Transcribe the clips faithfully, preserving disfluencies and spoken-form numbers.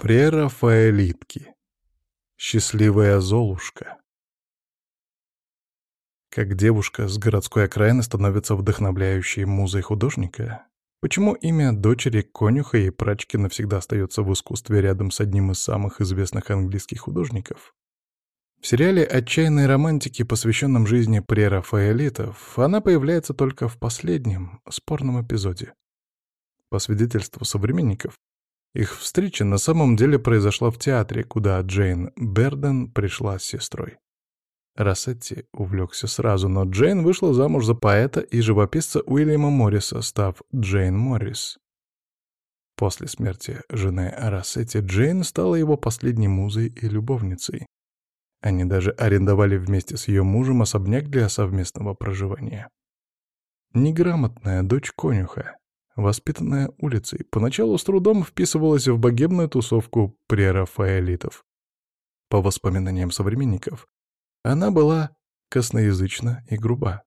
Прерафаэлитки. Счастливая Золушка. Как девушка с городской окраины становится вдохновляющей музой художника? Почему имя дочери конюха и прачки навсегда остается в искусстве рядом с одним из самых известных английских художников? В сериале «Отчаянные романтики», посвященном жизни прерафаэлитов, она появляется только в последнем, спорном эпизоде. По свидетельству современников, их встреча на самом деле произошла в театре, куда Джейн Берден пришла с сестрой. Рассетти увлекся сразу, но Джейн вышла замуж за поэта и живописца Уильяма Морриса, став Джейн Моррис. После смерти жены Рассетти Джейн стала его последней музой и любовницей. Они даже арендовали вместе с ее мужем особняк для совместного проживания. Неграмотная дочь конюха, воспитанная улицей, поначалу с трудом вписывалась в богемную тусовку прерафаэлитов. По воспоминаниям современников, она была косноязычна и груба.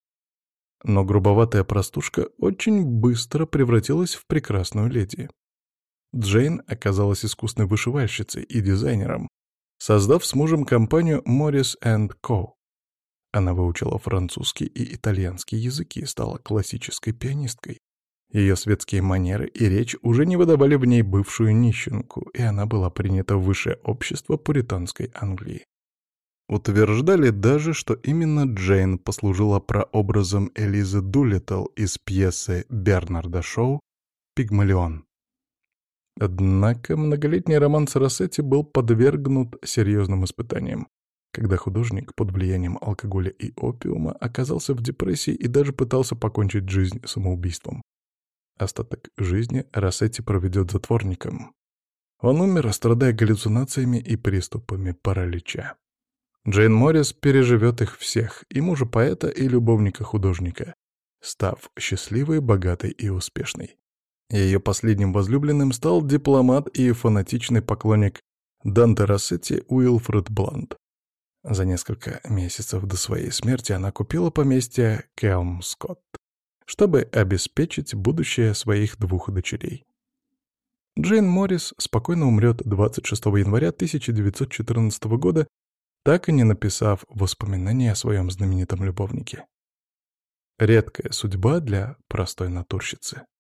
Но грубоватая простушка очень быстро превратилась в прекрасную леди. Джейн оказалась искусной вышивальщицей и дизайнером, создав с мужем компанию Morris энд Co. Она выучила французский и итальянский языки и стала классической пианисткой. Ее светские манеры и речь уже не выдавали в ней бывшую нищенку, и она была принята в высшее общество пуританской Англии. Утверждали даже, что именно Джейн послужила прообразом Элизы Дулиттл из пьесы Бернарда Шоу «Пигмалион». Однако многолетний роман с Рассетти был подвергнут серьезным испытаниям, когда художник под влиянием алкоголя и опиума оказался в депрессии и даже пытался покончить жизнь самоубийством. Остаток жизни Рассетти проведет затворником. Он умер, страдая галлюцинациями и приступами паралича. Джейн Моррис переживет их всех, и мужа поэта, и любовника художника, став счастливой, богатой и успешной. Ее последним возлюбленным стал дипломат и фанатичный поклонник Данте Рассетти Уилфред Блант. За несколько месяцев до своей смерти она купила поместье Келмскотт, чтобы обеспечить будущее своих двух дочерей. Джейн Моррис спокойно умрет двадцать шестого января тысяча девятьсот четырнадцатого года, так и не написав воспоминания о своем знаменитом любовнике. Редкая судьба для простой натурщицы.